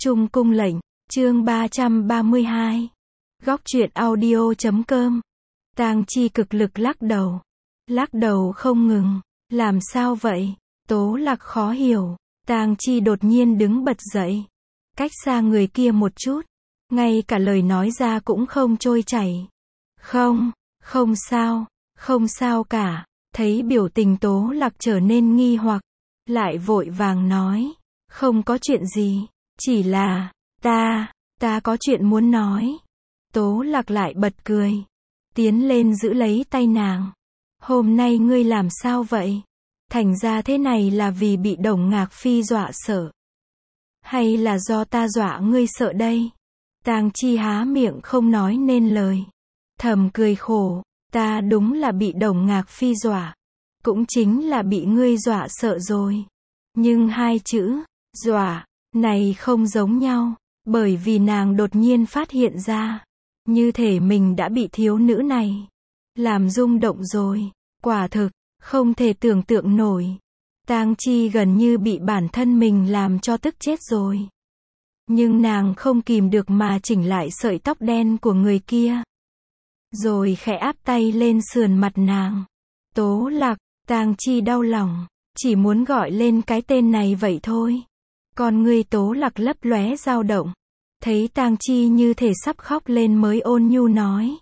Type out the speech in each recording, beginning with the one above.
Trung cung lệnh, chương 332. Góc truyện audio.com. Tang Chi cực lực lắc đầu không ngừng. Làm sao vậy? Tố Lạc khó hiểu. Tang Chi đột nhiên đứng bật dậy, cách xa người kia một chút, ngay cả lời nói ra cũng không trôi chảy. Không sao cả. Thấy biểu tình Tố Lạc trở nên nghi hoặc, lại vội vàng nói, không có chuyện gì, chỉ là, ta có chuyện muốn nói. Tố Lạc lại bật cười, tiến lên giữ lấy tay nàng. Hôm nay ngươi làm sao vậy? Thành ra thế này là vì bị Đồng Ngạc Phi dọa sợ, hay là do ta dọa ngươi sợ đây? Tang Chi há miệng không nói nên lời, thầm cười khổ, ta đúng là bị Đồng Ngạc Phi dọa, cũng chính là bị ngươi dọa sợ rồi. Nhưng hai chữ dọa này không giống nhau, bởi vì nàng đột nhiên phát hiện ra, như thể mình đã bị thiếu nữ này làm rung động rồi. Quả thực không thể tưởng tượng nổi. Tang Chi gần như bị bản thân mình làm cho tức chết rồi. Nhưng nàng không kìm được mà chỉnh lại sợi tóc đen của người kia, rồi khẽ áp tay lên sườn mặt nàng. Tố Lạc. Tang Chi đau lòng, chỉ muốn gọi lên cái tên này vậy thôi. Con ngươi Tố Lạc lấp lóe dao động. Thấy Tang Chi như thể sắp khóc lên mới ôn nhu nói,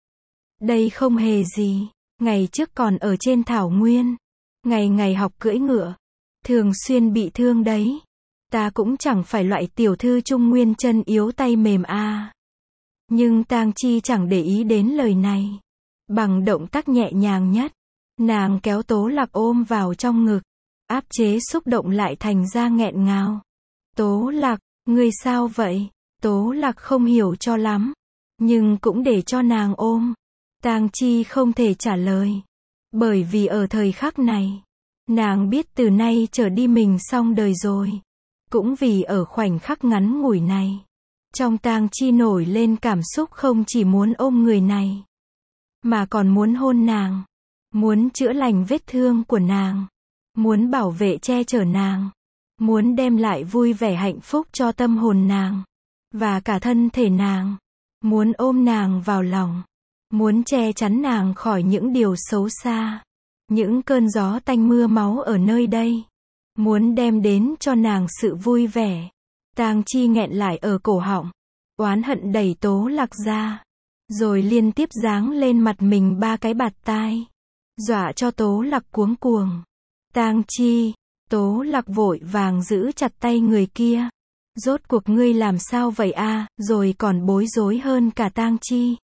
đây không hề gì. Ngày trước còn ở trên thảo nguyên, ngày học cưỡi ngựa, thường xuyên bị thương đấy. Ta cũng chẳng phải loại tiểu thư trung nguyên chân yếu tay mềm a. Nhưng Tang Chi chẳng để ý đến lời này. Bằng động tác nhẹ nhàng nhất, nàng kéo Tố Lạc ôm vào trong ngực, áp chế xúc động lại thành ra nghẹn ngào. Tố Lạc, ngươi sao vậy? Tố Lạc không hiểu cho lắm, nhưng cũng để cho nàng ôm. Tang Chi không thể trả lời, bởi vì ở thời khắc này, nàng biết từ nay trở đi mình xong đời rồi. Cũng vì ở khoảnh khắc ngắn ngủi này, trong Tang Chi nổi lên cảm xúc không chỉ muốn ôm người này, mà còn muốn hôn nàng, muốn chữa lành vết thương của nàng, muốn bảo vệ che chở nàng, muốn đem lại vui vẻ hạnh phúc cho tâm hồn nàng, và cả thân thể nàng, muốn ôm nàng vào lòng, muốn che chắn nàng khỏi những điều xấu xa, những cơn gió tanh mưa máu ở nơi đây, muốn đem đến cho nàng sự vui vẻ. Tang Chi nghẹn lại ở cổ họng, oán hận đẩy Tố Lạc ra, rồi liên tiếp giáng lên mặt mình 3 cái bạt tai, dọa cho Tố Lạc cuống cuồng. Tang Chi. Tố Lạc vội vàng giữ chặt tay người kia. Rốt cuộc ngươi làm sao vậy a? Rồi còn bối rối hơn cả Tang Chi.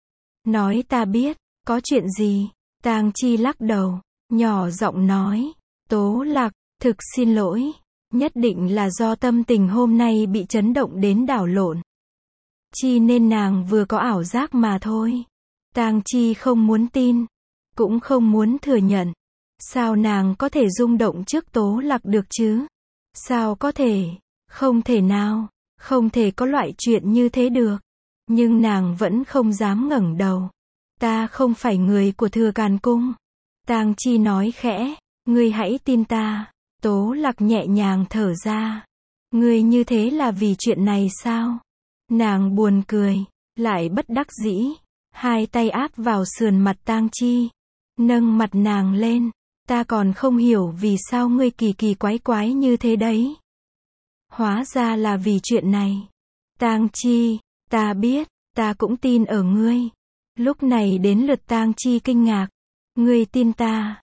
Nói ta biết, có chuyện gì? Tang Chi lắc đầu, nhỏ giọng nói, Tố Lạc, thực xin lỗi, nhất định là do tâm tình hôm nay bị chấn động đến đảo lộn. Chi nên nàng vừa có ảo giác mà thôi. Tang Chi không muốn tin, cũng không muốn thừa nhận. Sao nàng có thể rung động trước Tố Lạc được chứ? Sao có thể? Không thể nào, không thể có loại chuyện như thế được. Nhưng nàng vẫn không dám ngẩng đầu. Ta không phải người của Thừa Càn Cung. Tang Chi nói khẽ, ngươi hãy tin ta. Tố Lạc nhẹ nhàng thở ra. Ngươi như thế là vì chuyện này sao? Nàng buồn cười, lại bất đắc dĩ, hai tay áp vào sườn mặt Tang Chi, nâng mặt nàng lên. Ta còn không hiểu vì sao ngươi kỳ quái như thế đấy. Hóa ra là vì chuyện này. Tang Chi, ta biết, ta cũng tin ở ngươi. Lúc này đến lượt Tang Chi kinh ngạc. Ngươi tin ta?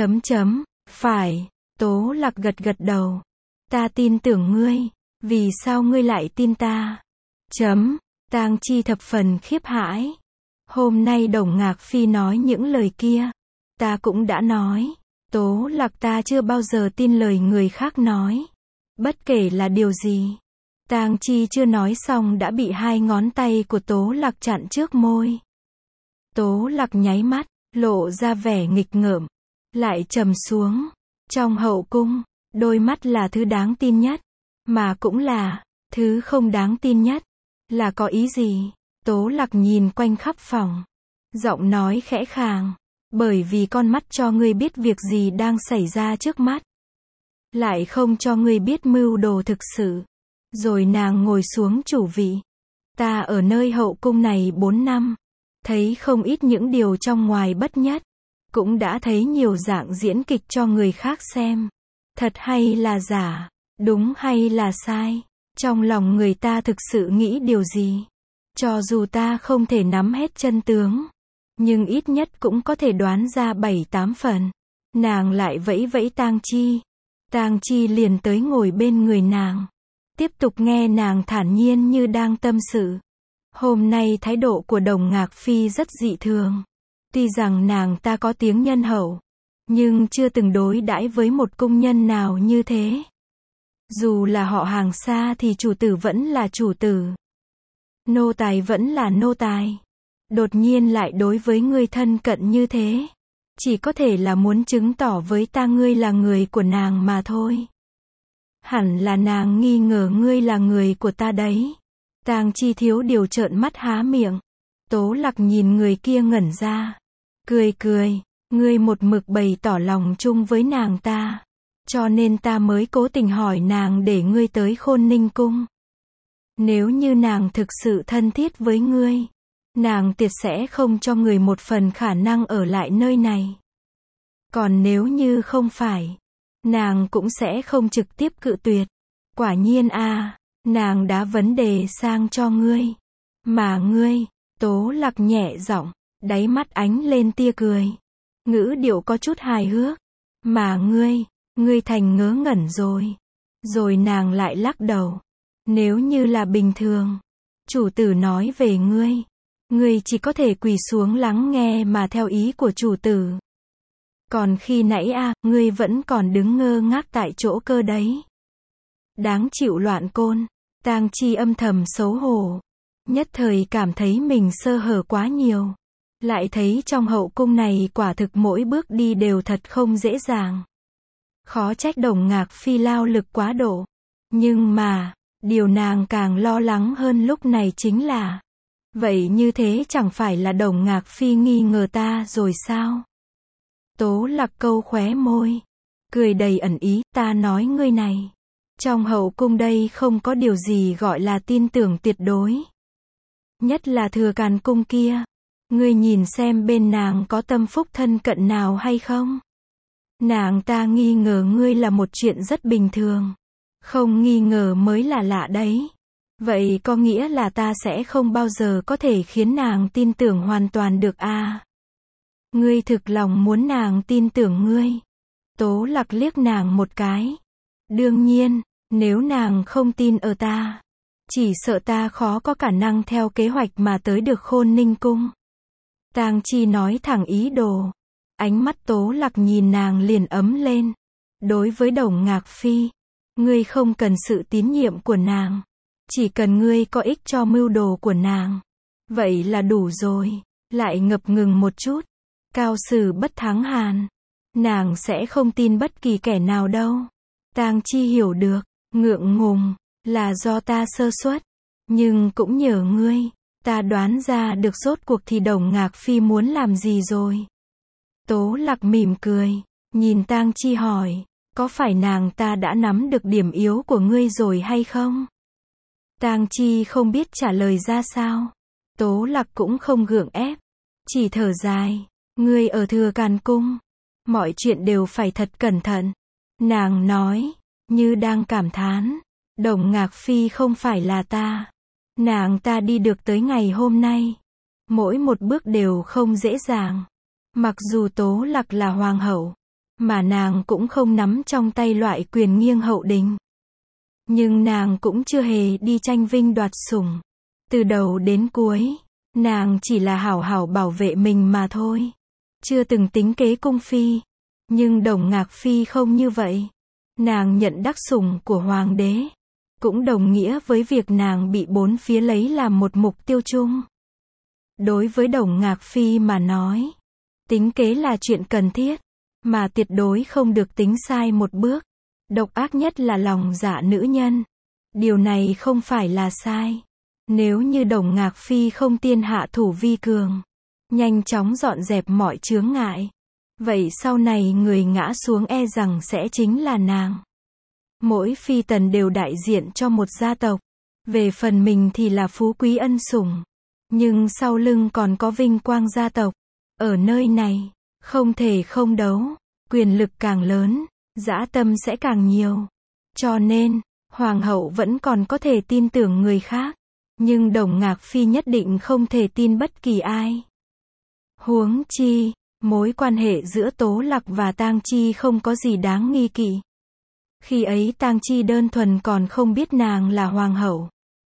Phải. Tố Lạc gật đầu. Ta tin tưởng ngươi. Vì sao ngươi lại tin ta? Tang Chi thập phần khiếp hãi. Hôm nay Đồng Ngạc Phi nói những lời kia, ta cũng đã nói. Tố Lạc, ta chưa bao giờ tin lời người khác nói, bất kể là điều gì. Tang Chi chưa nói xong đã bị 2 ngón tay của Tố Lạc chặn trước môi. Tố Lạc nháy mắt, lộ ra vẻ nghịch ngợm, lại trầm xuống. Trong hậu cung, đôi mắt là thứ đáng tin nhất, mà cũng là thứ không đáng tin nhất. Là có ý gì? Tố Lạc nhìn quanh khắp phòng, giọng nói khẽ khàng. Bởi vì con mắt cho ngươi biết việc gì đang xảy ra trước mắt, lại không cho ngươi biết mưu đồ thực sự. Rồi nàng ngồi xuống chủ vị. Ta ở nơi hậu cung này 4 năm. Thấy không ít những điều trong ngoài bất nhất. Cũng đã thấy nhiều dạng diễn kịch cho người khác xem. Thật hay là giả, đúng hay là sai. Trong lòng người ta thực sự nghĩ điều gì? Cho dù ta không thể nắm hết chân tướng, nhưng ít nhất cũng có thể đoán ra 7-8 phần. Nàng lại vẫy vẫy Tang Chi. Tang Chi liền tới ngồi bên người nàng. Tiếp tục nghe nàng thản nhiên như đang tâm sự. Hôm nay thái độ của Đồng Ngạc Phi rất dị thường. Tuy rằng nàng ta có tiếng nhân hậu, nhưng chưa từng đối đãi với một cung nhân nào như thế. Dù là họ hàng xa thì chủ tử vẫn là chủ tử. Nô tài vẫn là nô tài. Đột nhiên lại đối với ngươi thân cận như thế. Chỉ có thể là muốn chứng tỏ với ta ngươi là người của nàng mà thôi. Hẳn là nàng nghi ngờ ngươi là người của ta đấy. Tang Chi thiếu điều trợn mắt há miệng. Tố Lạc nhìn người kia ngẩn ra. Cười, ngươi một mực bày tỏ lòng chung với nàng ta. Cho nên ta mới cố tình hỏi nàng để ngươi tới Khôn Ninh Cung. Nếu như nàng thực sự thân thiết với ngươi, nàng tuyệt sẽ không cho người một phần khả năng ở lại nơi này. Còn nếu như không phải, nàng cũng sẽ không trực tiếp cự tuyệt. Quả nhiên nàng đã vấn đề sang cho ngươi. Mà ngươi, Tố Lạc nhẹ giọng, đáy mắt ánh lên tia cười. Ngữ điệu có chút hài hước. Mà ngươi thành ngớ ngẩn rồi. Rồi nàng lại lắc đầu. Nếu như là bình thường, chủ tử nói về ngươi chỉ có thể quỳ xuống lắng nghe mà theo ý của chủ tử. Còn khi nãy ngươi vẫn còn đứng ngơ ngác tại chỗ cơ đấy. Đáng chịu loạn côn. Tang Chi âm thầm xấu hổ. Nhất thời cảm thấy mình sơ hở quá nhiều. Lại thấy trong hậu cung này quả thực mỗi bước đi đều thật không dễ dàng. Khó trách Đồng Ngạc Phi lao lực quá độ. Nhưng mà, điều nàng càng lo lắng hơn lúc này chính là, vậy như thế chẳng phải là Đồng Ngạc Phi nghi ngờ ta rồi sao? Tố Lạc câu khóe môi, cười đầy ẩn ý, ta nói ngươi này. Trong hậu cung đây không có điều gì gọi là tin tưởng tuyệt đối. Nhất là Thừa Càn Cung kia. Ngươi nhìn xem bên nàng có tâm phúc thân cận nào hay không? Nàng ta nghi ngờ ngươi là một chuyện rất bình thường. Không nghi ngờ mới là lạ đấy. Vậy có nghĩa là ta sẽ không bao giờ có thể khiến nàng tin tưởng hoàn toàn được Ngươi thực lòng muốn nàng tin tưởng ngươi. Tố Lạc liếc nàng một cái. Đương nhiên, nếu nàng không tin ở ta, chỉ sợ ta khó có khả năng theo kế hoạch mà tới được Khôn Ninh Cung. Tang Chi nói thẳng ý đồ. Ánh mắt Tố Lạc nhìn nàng liền ấm lên. Đối với Đồng Ngạc Phi, ngươi không cần sự tín nhiệm của nàng. Chỉ cần ngươi có ích cho mưu đồ của nàng. Vậy là đủ rồi. Lại ngập ngừng một chút. Cao sử bất thắng hàn. Nàng sẽ không tin bất kỳ kẻ nào đâu. Tang Chi hiểu được. Ngượng ngùng. Là do ta sơ suất. Nhưng cũng nhờ ngươi. Ta đoán ra được rốt cuộc thì Đồng Ngạc Phi muốn làm gì rồi. Tố Lạc mỉm cười. Nhìn Tang Chi hỏi. Có phải nàng ta đã nắm được điểm yếu của ngươi rồi hay không? Tang Chi không biết trả lời ra sao. Tố Lạc cũng không gượng ép. Chỉ thở dài. Ngươi ở Thừa Càn Cung. Mọi chuyện đều phải thật cẩn thận. Nàng nói. Như đang cảm thán. Đồng Ngạc Phi không phải là ta. Nàng ta đi được tới ngày hôm nay. Mỗi một bước đều không dễ dàng. Mặc dù Tố Lạc là hoàng hậu. Mà nàng cũng không nắm trong tay loại quyền nghiêng hậu đình. Nhưng nàng cũng chưa hề đi tranh vinh đoạt sủng. Từ đầu đến cuối, nàng chỉ là hảo hảo bảo vệ mình mà thôi. Chưa từng tính kế cung phi. Nhưng Đồng Ngạc Phi không như vậy. Nàng nhận đắc sủng của hoàng đế. Cũng đồng nghĩa với việc nàng bị bốn phía lấy làm một mục tiêu chung. Đối với Đồng Ngạc Phi mà nói, tính kế là chuyện cần thiết. Mà tuyệt đối không được tính sai một bước. Độc ác nhất là lòng dạ nữ nhân. Điều này không phải là sai. Nếu như Đồng Ngạc Phi không tiên hạ thủ vi cường, nhanh chóng dọn dẹp mọi chướng ngại, vậy sau này người ngã xuống e rằng sẽ chính là nàng. Mỗi phi tần đều đại diện cho một gia tộc. Về phần mình thì là phú quý ân sủng. Nhưng sau lưng còn có vinh quang gia tộc. Ở nơi này, không thể không đấu. Quyền lực càng lớn, dã tâm sẽ càng nhiều. Cho nên, hoàng hậu vẫn còn có thể tin tưởng người khác. Nhưng Đồng Ngạc Phi nhất định không thể tin bất kỳ ai. Huống chi, mối quan hệ giữa Tố Lạc và Tang Chi không có gì đáng nghi kỵ. Khi ấy Tang Chi đơn thuần còn không biết nàng là hoàng hậu.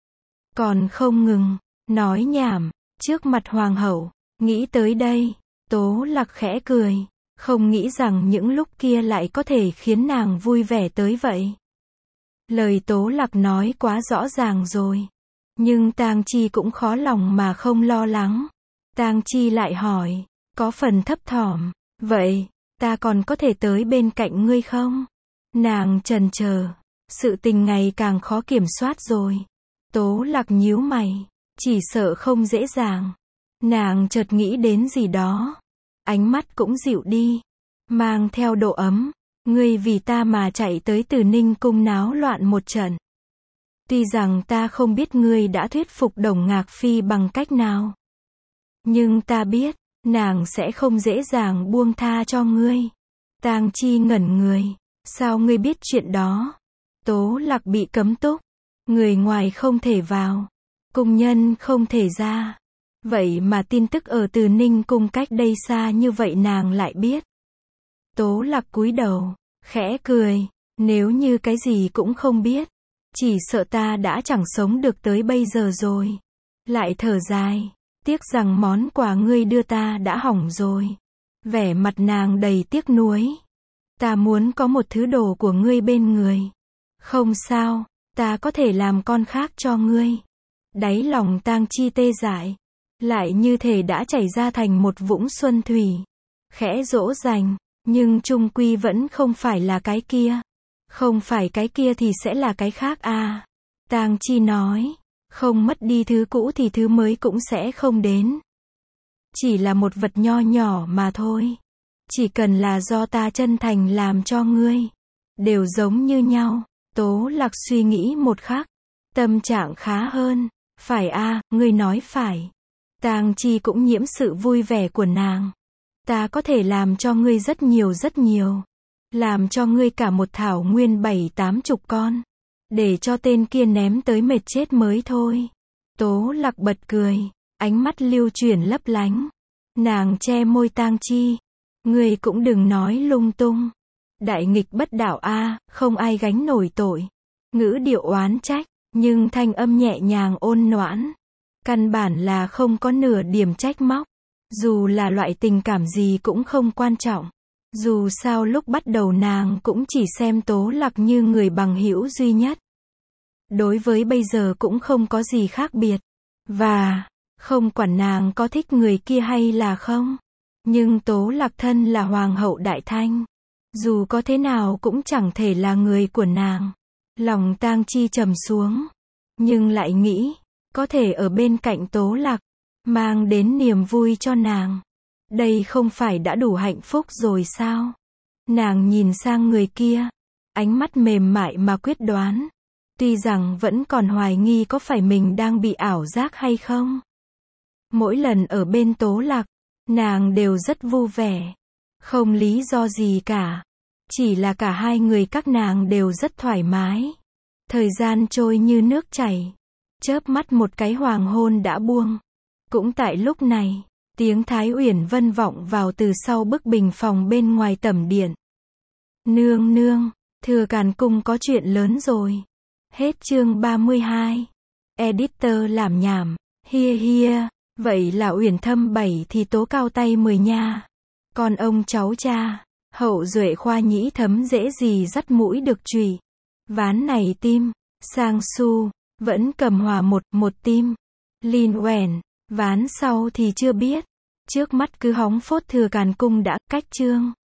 Còn không ngừng, nói nhảm, trước mặt hoàng hậu. Nghĩ tới đây, Tố Lạc khẽ cười. Không nghĩ rằng những lúc kia lại có thể khiến nàng vui vẻ tới vậy. Lời Tố Lạc nói quá rõ ràng rồi. Nhưng Tang Chi cũng khó lòng mà không lo lắng. Tang Chi lại hỏi, có phần thấp thỏm, vậy, ta còn có thể tới bên cạnh ngươi không? Nàng chần chờ, sự tình ngày càng khó kiểm soát rồi. Tố Lạc nhíu mày, chỉ sợ không dễ dàng. Nàng chợt nghĩ đến gì đó. Ánh mắt cũng dịu đi, mang theo độ ấm. Ngươi vì ta mà chạy tới Từ Ninh cung náo loạn một trận. Tuy rằng ta không biết ngươi đã thuyết phục Đồng Ngạc Phi bằng cách nào. Nhưng ta biết, nàng sẽ không dễ dàng buông tha cho ngươi. Tang Chi ngẩn người. Sao ngươi biết chuyện đó? Tố Lạc bị cấm túc. Người ngoài không thể vào. Cung nhân không thể ra. Vậy mà tin tức ở Từ Ninh cung cách đây xa như vậy nàng lại biết. Tố Lạc cúi đầu, khẽ cười. Nếu như cái gì cũng không biết, chỉ sợ ta đã chẳng sống được tới bây giờ rồi. Lại thở dài, tiếc rằng món quà ngươi đưa ta đã hỏng rồi. Vẻ mặt nàng đầy tiếc nuối. Ta muốn có một thứ đồ của ngươi bên người. Không sao, ta có thể làm con khác cho ngươi. Đáy lòng Tang Chi tê dại, lại như thể đã chảy ra thành một vũng xuân thủy. Khẽ dỗ dành, nhưng chung quy vẫn không phải là cái kia. Không phải cái kia thì sẽ là cái khác à. Tang Chi nói, không mất đi thứ cũ thì thứ mới cũng sẽ không đến. Chỉ là một vật nho nhỏ mà thôi. Chỉ cần là do ta chân thành làm cho ngươi, đều giống như nhau. Tố Lạc suy nghĩ một khắc, tâm trạng khá hơn. Phải à, ngươi nói phải. Tang Chi cũng nhiễm sự vui vẻ của nàng. Ta có thể làm cho ngươi rất nhiều rất nhiều. Làm cho ngươi cả một thảo nguyên 7-80 con. Để cho tên kia ném tới mệt chết mới thôi. Tố Lạc bật cười, ánh mắt lưu chuyển lấp lánh. Nàng che môi Tang Chi. Ngươi cũng đừng nói lung tung. Đại nghịch bất đạo a, không ai gánh nổi tội. Ngữ điệu oán trách, nhưng thanh âm nhẹ nhàng ôn noãn. Căn bản là không có nửa điểm trách móc. Dù là loại tình cảm gì cũng không quan trọng. Dù sao lúc bắt đầu nàng cũng chỉ xem Tố Lạc như người bằng hữu duy nhất. Đối với bây giờ cũng không có gì khác biệt. Và, không quản nàng có thích người kia hay là không. Nhưng Tố Lạc thân là Hoàng hậu Đại Thanh. Dù có thế nào cũng chẳng thể là người của nàng. Lòng Tang Chi trầm xuống. Nhưng lại nghĩ, có thể ở bên cạnh Tố Lạc, mang đến niềm vui cho nàng. Đây không phải đã đủ hạnh phúc rồi sao? Nàng nhìn sang người kia, ánh mắt mềm mại mà quyết đoán. Tuy rằng vẫn còn hoài nghi có phải mình đang bị ảo giác hay không. Mỗi lần ở bên Tố Lạc, nàng đều rất vui vẻ. Không lý do gì cả. Chỉ là cả hai người các nàng đều rất thoải mái. Thời gian trôi như nước chảy. Chớp mắt một cái hoàng hôn đã buông. Cũng tại lúc này, tiếng Thái Uyển Vân vọng vào từ sau bức bình phòng bên ngoài tẩm điện. Nương nương, Thừa Càn Cung có chuyện lớn rồi. Hết chương 32. Editor làm nhảm. Hia hia. Vậy là Uyển Thâm 7 thì tố cao tay 10 nha. Con ông cháu cha, hậu duệ khoa nhĩ thấm dễ gì dắt mũi được chùy. Ván này tim, sang su, vẫn cầm hòa một tim. Lin Uển, ván sau thì chưa biết. Trước mắt cứ hóng phốt Thừa Càn Cung đã, cách chương.